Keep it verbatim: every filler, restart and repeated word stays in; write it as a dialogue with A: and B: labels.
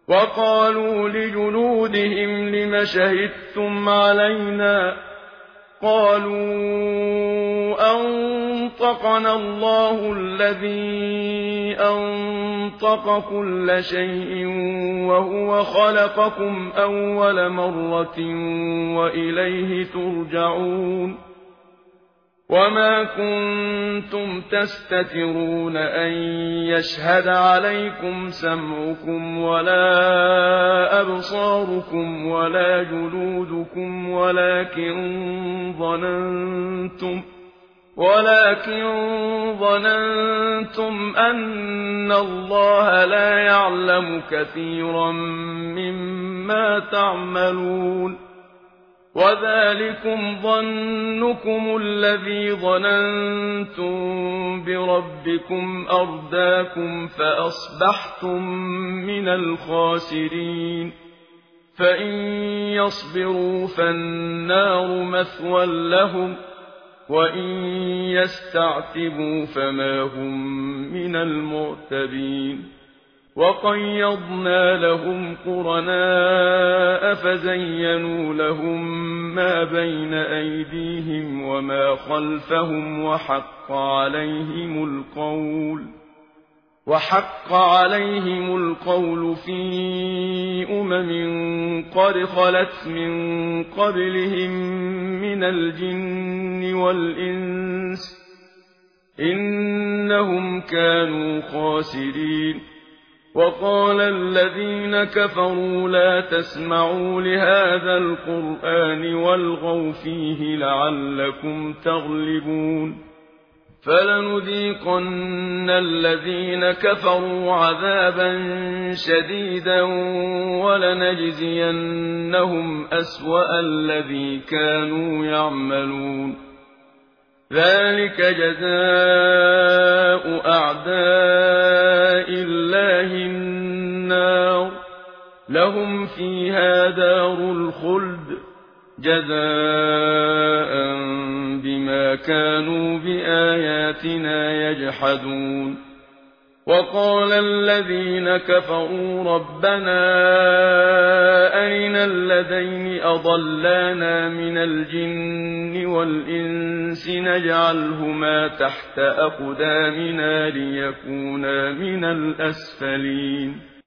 A: وقالوا لجلودهم لم شهدتم علينا قالوا أنطقنا الله الذي أنطق كل شيء وهو خلقكم أول مرة وإليه ترجعون وما كنتم تستترون أن يشهد عليكم سمعكم ولا أبصاركم ولا جلودكم ولكن ظننتم ولكن ظننتم أن الله لا يعلم كثيرا مما تعملون وذلكم ظنكم الذي ظننتم بربكم أرداكم فأصبحتم من الخاسرين فإن يصبروا فالنار مثوى لهم وإن يستعتبوا فما هم من المعتبين وقيضنا لهم قرناء فزينوا لهم ما بين أيديهم وما خلفهم وحق عليهم القول وحق عليهم القول في أمم قد خلت من قبلهم من الجن والإنس إنهم كانوا خاسرين وقال الذين كفروا لا تسمعوا لهذا القرآن والغوا فيه لعلكم تغلبون فلنذيقن الذين كفروا عذابا شديدا ولنجزينهم أسوأ الذي كانوا يعملون ذلك جزاء أعداء الله النار لهم فيها دار الخلد جزاء بما كانوا بآياتنا يجحدون وقال الذين كفروا ربنا أرنا الذين أضلانا من الجن والإنس نجعلهما تحت أقدامنا ليكونا من الأسفلين